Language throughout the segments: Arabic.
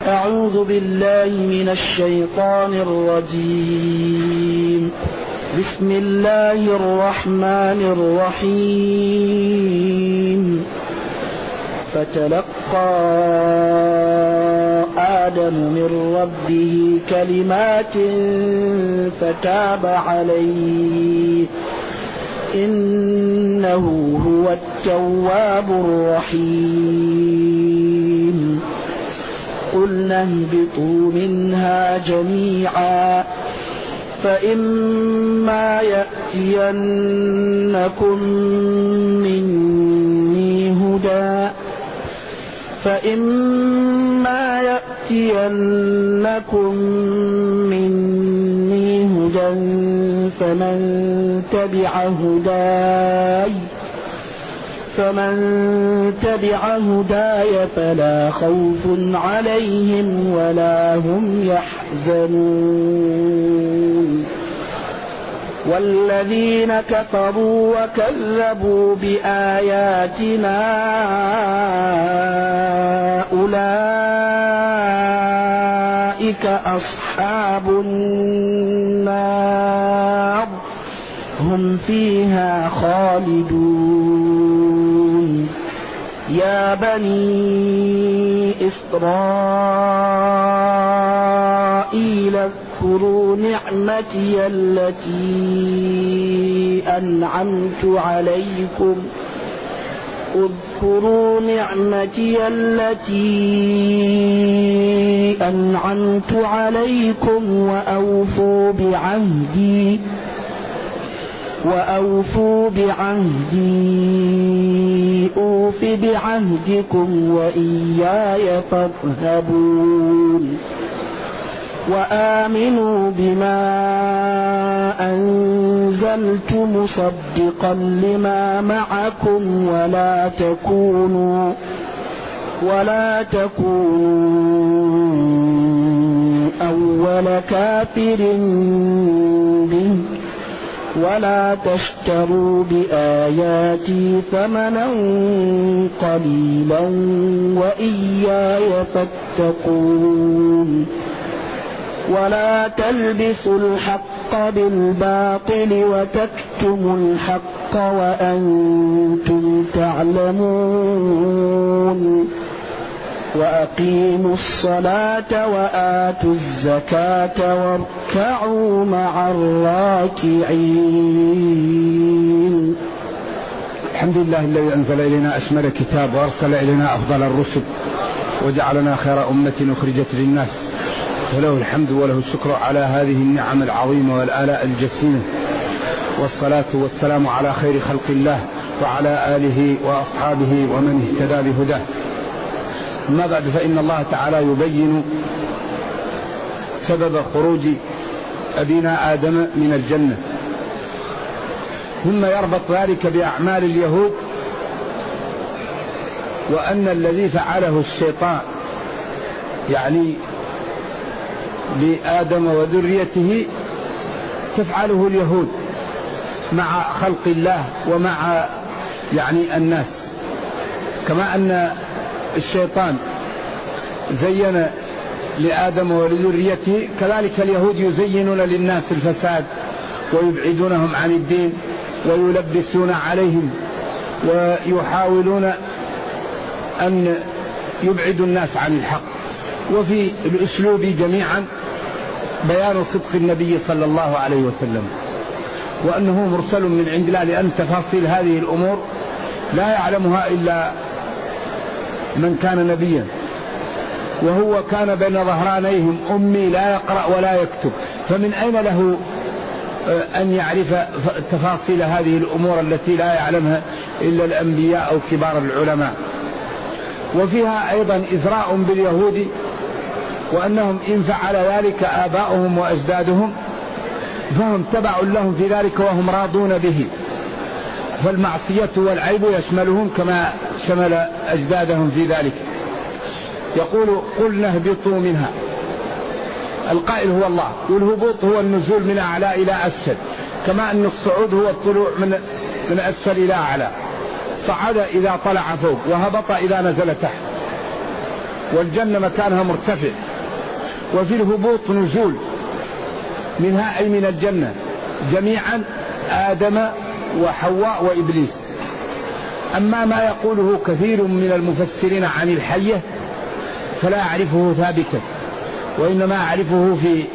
أعوذ بالله من الشيطان الرجيم. بسم الله الرحمن الرحيم. فتلقى آدم من ربه كلمات فتاب عليه إنه هو التواب الرحيم. قلنا اهبطوا منها جميعا فإما يأتينكم مني هدى فمن تبع هداي فلا خوف عليهم ولا هم يحزنون. والذين كفروا وكذبوا بآياتنا أولئك أصحاب النار هم فيها خالدون. يا بني إسرائيل اذكروا نعمتي التي أنعمت عليكم وأوفوا بعهدي أوف بعهدكم وإياي فارهبون. وآمنوا بما أنزلت مصدقا لما معكم ولا تكونوا أول كافر به ولا تشتروا بآياتي ثمنا قليلا وإياي فاتقون. ولا تلبسوا الحق بالباطل وتكتموا الحق وأنتم تعلمون. وأقيموا الصلاة وآتوا الزكاة واركعوا مع الراكعين. الحمد لله الذي أنزل إلينا أشمل الكتاب وأرسل إلينا أفضل الرسل وجعلنا خير أمة أخرجت للناس، وله الحمد وله الشكر على هذه النعم العظيمة والآلاء الجسيمة. والصلاة والسلام على خير خلق الله وعلى آله وأصحابه ومن اهتدى بهداه. أما بعد، فإن الله تعالى يبين سبب خروج أبينا آدم من الجنة، ثم يربط ذلك بأعمال اليهود، وأن الذي فعله الشيطان يعني بآدم وذريته تفعله اليهود مع خلق الله ومع الناس. كما أن الشيطان زين لآدم ولذريته، كذلك اليهود يزينون للناس الفساد ويبعدونهم عن الدين ويلبسون عليهم ويحاولون أن يبعدوا الناس عن الحق. وفي الأسلوب جميعا بيان صدق النبي صلى الله عليه وسلم، وأنه مرسل من عند الله، لأن تفاصيل هذه الأمور لا يعلمها إلا من كان نبيا، وهو كان بين ظهرانيهم أمي لا يقرأ ولا يكتب، فمن أين له أن يعرف تفاصيل هذه الأمور التي لا يعلمها إلا الأنبياء أو كبار العلماء. وفيها أيضا إزراء باليهود، وأنهم إن فعل ذلك آباؤهم وأجدادهم فهم تبع لهم في ذلك وهم راضون به، فالمعصية والعيب يشملهم كما شمل أجدادهم في ذلك. يقول قلنا اهبطوا منها، القائل هو الله، والهبوط هو النزول من أعلى إلى أسفل، كما أن الصعود هو الطلوع من أسفل إلى أعلى. صعد إذا طلع فوق، وهبط إذا نزل تحت. والجنة مكانها مرتفع، وفي الهبوط نزول منها أي من الجنة جميعا آدم وحواء وإبليس. أما ما يقوله كثير من المفسرين عن الحية فلا أعرفه ثابتا، وإنما أعرفه في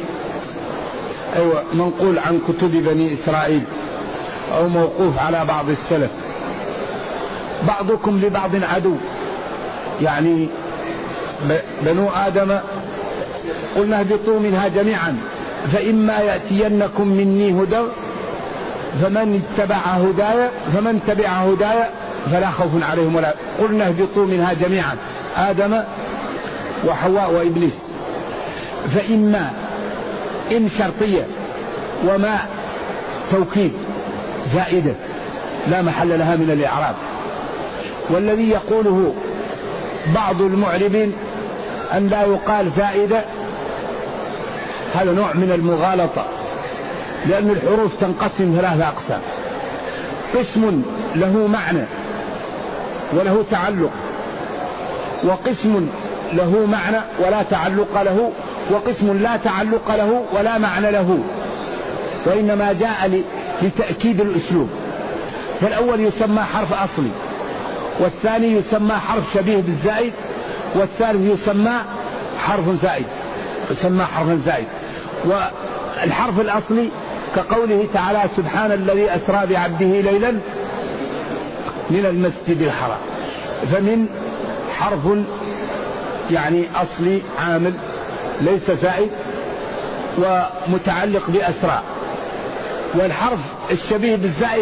منقول عن كتب بني إسرائيل أو موقوف على بعض السلف. بعضكم لبعض عدو، يعني بنو آدم قلنا اهبطوا منها جميعا فإما يأتينكم مني هدى فمن تبع هدايا فلا خوف عليهم ولا. قلنا اهبطوا منها جميعا آدم وحواء وإبليس. فإما إن شرطية وما توكيد زائدة لا محل لها من الإعراب. والذي يقوله بعض المعربين أن لا يقال زائدة هذا نوع من المغالطة، لأن الحروف تنقسم ثلاثة أقسام: قسم له معنى وله تعلق، وقسم له معنى ولا تعلق له، وقسم لا تعلق له ولا معنى له، وإنما جاء لتأكيد الأسلوب. فالأول يسمى حرف أصلي، والثاني يسمى حرف شبيه بالزائد، والثالث يسمى حرف زائد. والحرف الأصلي كقوله تعالى: سبحان الذي أسرى بعبده ليلا من المسجد الحرام، فمن حرف يعني أصلي عامل ليس زائد ومتعلق بأسرى. والحرف الشبيه بالزائد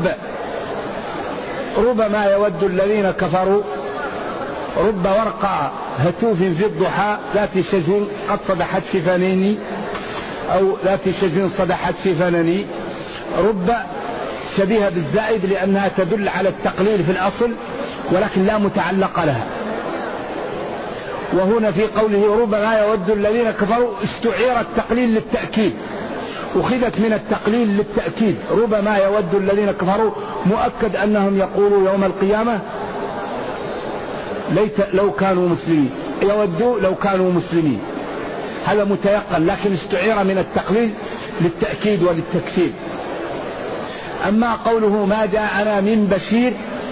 ربما يود الذين كفروا رب ورقة هتوف في الضحى ذات شجر قد صدحت في فناني، أو ذات شجر صدحت في فناني. رب شبيهة بالزائد لأنها تدل على التقليل في الأصل ولكن لا متعلق لها. وهنا في قوله ربما يود الذين كفروا استعير التقليل للتأكيد، أخذت من التقليل للتأكيد. ربما يود الذين كفروا مؤكد أنهم يقولوا يوم القيامة ليت لو كانوا مسلمين، يودوا لو كانوا مسلمين، هذا متيقن، لكن استعير من التقليل للتأكيد وللتكثير. أما قوله ما جاءنا من بشير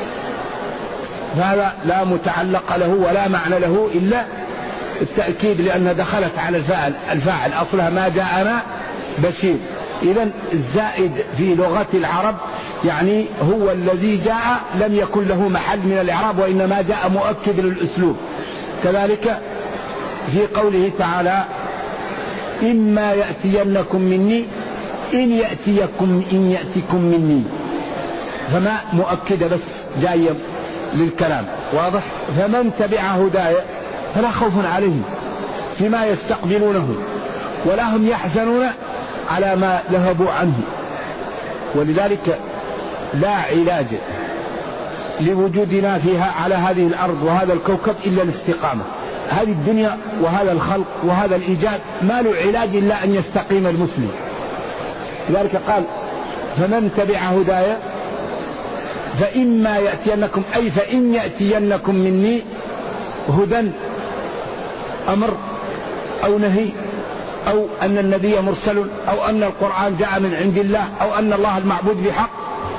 فهذا لا متعلق له ولا معنى له إلا التأكيد، لأنها دخلت على الفاعل أصلها ما جاءنا بشير. إذن الزائد في لغة العرب يعني هو الذي جاء لم يكن له محل من الإعراب، وإنما جاء مؤكد للأسلوب. كذلك في قوله تعالى: إما يأتينكم مني، إن يأتيكم مني، فما مؤكدة بس جاية للكلام واضح. فمن تبع هدايا فلا خوف عليهم فيما يستقبلونه ولا هم يحزنون على ما ذهبوا عنه. ولذلك لا علاج لوجودنا فيها على هذه الأرض وهذا الكوكب إلا الاستقامة. هذه الدنيا وهذا الخلق وهذا الإيجاد ما له علاج إلا أن يستقيم المسلم. لذلك قال: فمن تبع هدايا فإما يأتينكم، أي فإن يأتينكم مني هدى، أمر أو نهي، أو أن النبي مرسل، أو أن القرآن جاء من عند الله، أو أن الله المعبود بحق.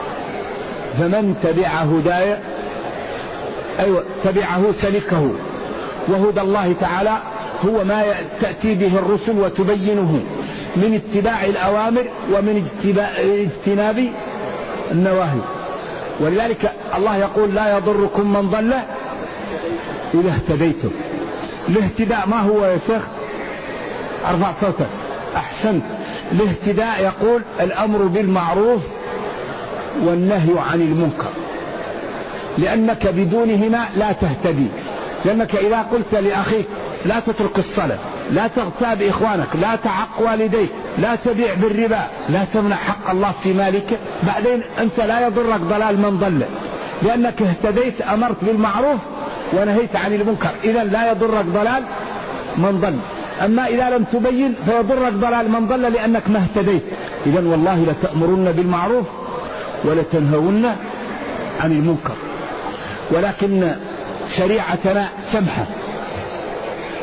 فمن تبع هدايا أيوة تبعه سلكه. وهدى الله تعالى هو ما تأتي به الرسل وتبينه من اتباع الأوامر ومن اجتناب النواهي. ولذلك الله يقول: لا يضركم من ضل إذا اهتديتم. الاهتداء ما هو يا شيخ؟ ارفع صوتك. أحسنت. الاهتداء يقول الأمر بالمعروف والنهي عن المنكر، لأنك بدونهما لا تهتدي. لأنك إذا قلت لأخيك لا تترك الصلاة، لا تغتاب إخوانك، لا تعق والديك، لا تبيع بالربا، لا تمنع حق الله في مالك، بعدين أنت لا يضرك ضلال من ضل، لأنك اهتديت، أمرت بالمعروف ونهيت عن المنكر، إذا لا يضرك ضلال من ضل. أما إذا لم تبين فيضرك ضلال من ضل لأنك ما اهتديت. إذا والله لتأمرن بالمعروف ولتنهون عن المنكر. ولكن شريعتنا سمحة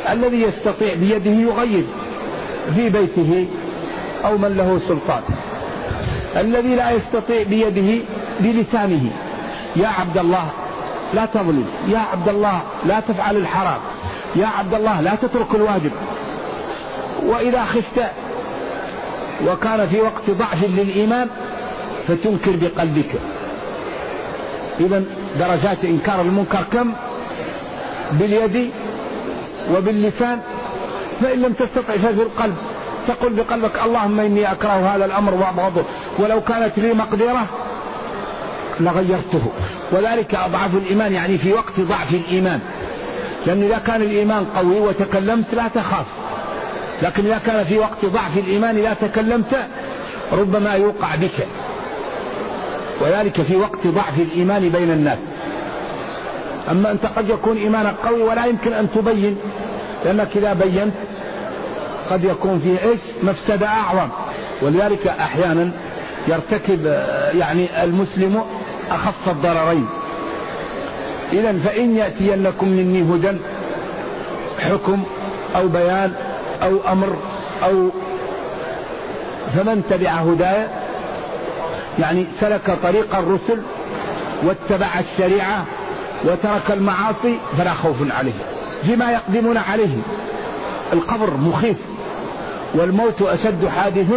الذي يستطيع بيده يغير في بيته أو من له سلطان. الذي لا يستطيع بيده بلسانه: يا عبد الله لا تظلم، يا عبد الله لا تفعل الحرام، يا عبد الله لا تترك الواجب. وإذا خفت وكان في وقت ضعف للإيمان فتنكر بقلبك. إذن درجات إنكار المنكر كم؟ باليد وباللسان، فإن لم تستطع ففي القلب تقول بقلبك: اللهم إني أكره هذا الأمر وأبغضه، ولو كانت لي مقدرة لغيرته. وذلك أضعف الإيمان، يعني في وقت ضعف الإيمان، لأن إذا كان الإيمان قوي وتكلمت لا تخاف، لكن إذا كان في وقت ضعف الإيمان إذا تكلمت ربما يوقع بك. وذلك في وقت ضعف الإيمان بين الناس. أما أنت قد يكون إيمانك قوي ولا يمكن أن تبين، لأنك إذا بينت قد يكون فيه مفسدة أعظم. ولذلك أحيانا يرتكب يعني المسلم أخف الضررين. إذن فإن يأتينكم مني هدى، حكم أو بيان أو أمر أو فمن تبع هدايا، يعني سلك طريق الرسل واتبع الشريعة وترك المعاصي فلا خوف عليه فيما يقدمون عليه. القبر مخيف، والموت أشد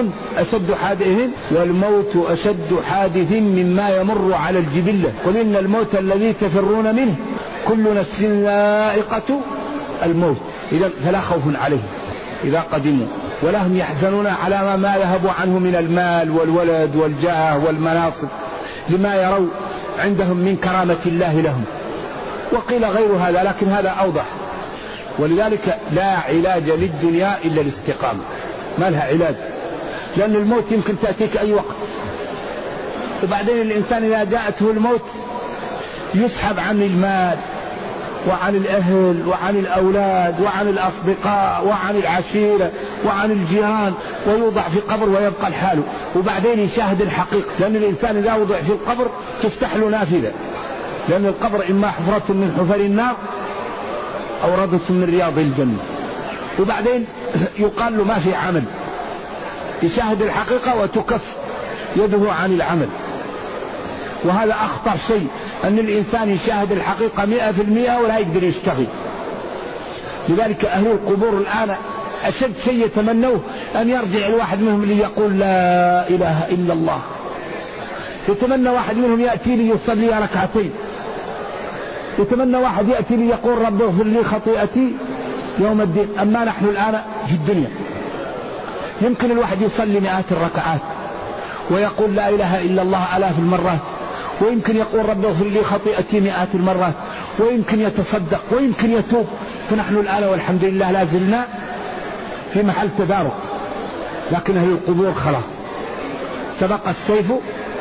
حادث مما يمر على الجبلة. قل إن الموت الذي تفرون منه كل نفس ذائقة الموت. إذا فلا خوف عليه إذا قدموا، ولا هم يحزنون على ما ذهبوا عنه من المال والولد والجاه والمناصب، لما يروا عندهم من كرامة الله لهم. وقيل غير هذا، لكن هذا أوضح. ولذلك لا علاج للدنيا إلا الاستقامة، ما لها علاج، لأن الموت يمكن تأتيك أي وقت. وبعدين الإنسان إذا جاءته الموت يسحب عن المال وعن الأهل وعن الأولاد وعن الأصدقاء وعن العشيرة وعن الجيران، ويوضع في قبر ويبقى الحال. وبعدين يشاهد الحقيقة، لأن الإنسان إذا وضع في القبر تفتح له نافذة، لأن القبر إما حفرة من حفر النار أو روضة من رياض الجنة. وبعدين يقال له ما في عمل، يشاهد الحقيقة وتكف يده عن العمل. وهذا أخطر شيء، أن الإنسان يشاهد الحقيقة 100% ولا يقدر يشتغل. لذلك أهل القبور الآن أشد شيء يتمنوه أن يرجع الواحد منهم ليقول لا إله إلا الله. يتمنى واحد منهم يأتي لي يصلي ركعتين، يتمنى واحد يأتي لي يقول رب اغفر لي خطيئتي يوم الدين. أما نحن الآن في الدنيا يمكن الواحد يصلي مئات الركعات ويقول لا إله إلا الله آلاف المرات، ويمكن يقول رب اغفر لي خطيئتي مئات المرات، ويمكن يتصدق ويمكن يتوب. فنحن الآن والحمد لله لا زلنا في محل تدارك، لكن أهل القبور خلاص سبق السيف.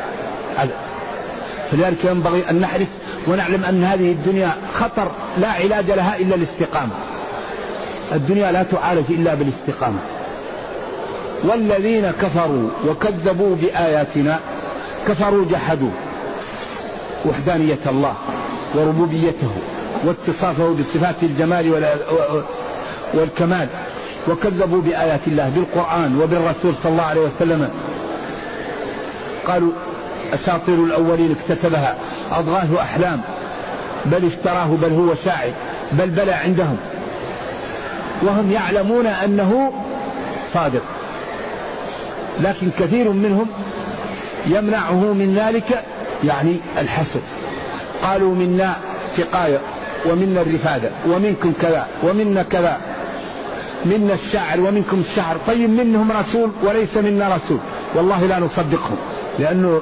فلذلك ينبغي أن نحرص ونعلم أن هذه الدنيا خطر لا علاج لها إلا الاستقامة. الدنيا لا تعالج إلا بالاستقامة. والذين كفروا وكذبوا بآياتنا كفروا جحدوا وحدانية الله وربوبيته واتصافه بصفات الجمال والكمال، وكذبوا بآيات الله بالقرآن وبالرسول صلى الله عليه وسلم. قالوا أساطير الأولين اكتتبها، أضغاث أحلام، بل افتراه، بل هو شاعر، بل بلى عندهم، وهم يعلمون أنه صادق. لكن كثير منهم يمنعه من ذلك يعني الحسد. قالوا منا سقاية ومنا الرفادة ومنكم كذا ومنا كذا، منا الشاعر ومنكم الشاعر. طيب منهم رسول وليس منا رسول، والله لا نصدقهم. لأنه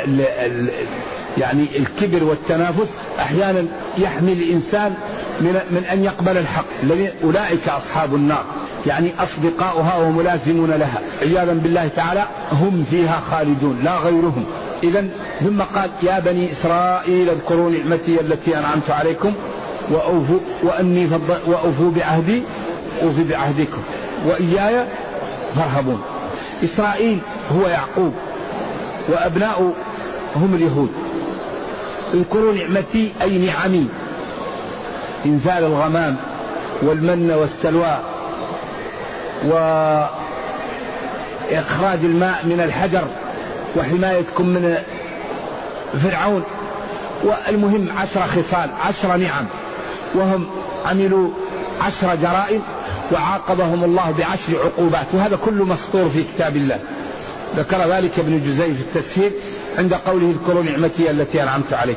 يعني الكبر والتنافس أحيانا يحمي الإنسان من أن يقبل الحق. أولئك أصحاب النار، يعني أصدقاؤها وملازمون لها عياذا بالله تعالى، هم فيها خالدون لا غيرهم. إذن ثم قال يا بني إسرائيل اذكروا نعمتي التي أنعمت عليكم وأوفوا بعهدي أوفي بعهدكم وإياي فارهبون. إسرائيل هو يعقوب وأبناء هم اليهود. اذكروا نعمتي أي نعمي، إنزال الغمام والمن والسلوى وإخراج الماء من الحجر وحمايتكم من فرعون. والمهم 10 خصال 10 نعم، وهم عملوا 10 جرائم وعاقبهم الله ب10 عقوبات، وهذا كله مسطور في كتاب الله. ذكر ذلك ابن جزي في التفسير عند قوله اذكروا نعمتي التي أنعمت عليكم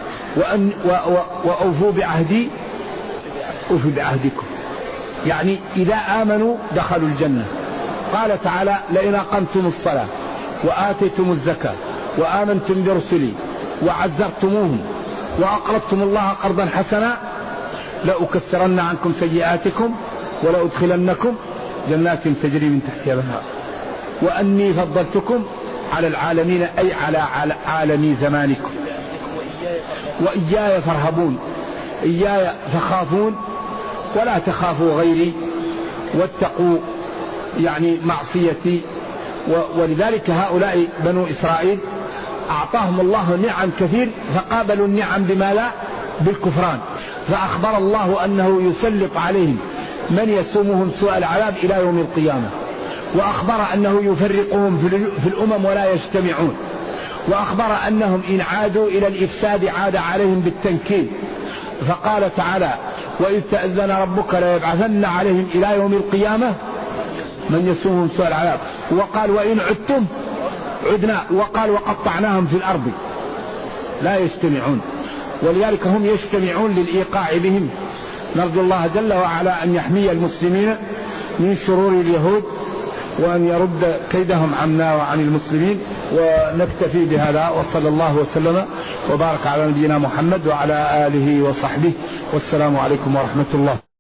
وأوفوا بعهدي أوفوا بعهدكم، يعني إذا آمنوا دخلوا الجنة. قال تعالى لئن أقمتم الصلاة وآتيتم الزكاة وآمنتم برسلي وعزرتموهم وأقرضتم الله قرضا حسنا لأكثرن عنكم سيئاتكم ولأدخلنكم جنات تجري من تحتها الأنهار وأني فضلتكم على العالمين، أي على عالمي زمانكم، وإياي فارهبون، إياي فخافون ولا تخافوا غيري واتقوا يعني معصيتي. ولذلك هؤلاء بنو إسرائيل أعطاهم الله نعم كثير فقابلوا النعم بما لا بالكفران، فأخبر الله أنه يسلط عليهم من يسومهم سوء العذاب إلى يوم القيامة، وأخبر أنه يفرقهم في الأمم ولا يجتمعون، وأخبر أنهم إن عادوا إلى الإفساد عاد عليهم بالتنكيل. فقال تعالى وإذ تأذن ربك ليبعثن عليهم إلى يوم القيامة من يسومهم سوء العذاب، وقال وإن عدتم عدنا، وقال وقطعناهم في الأرض لا يجتمعون. ولذلك هم يجتمعون للإيقاع بهم. نرجو الله جل وعلا أن يحمي المسلمين من شرور اليهود وأن يرد كيدهم عنا وعن المسلمين. ونكتفي بهذا، وصلى الله وسلم وبارك على نبينا محمد وعلى آله وصحبه، والسلام عليكم ورحمة الله.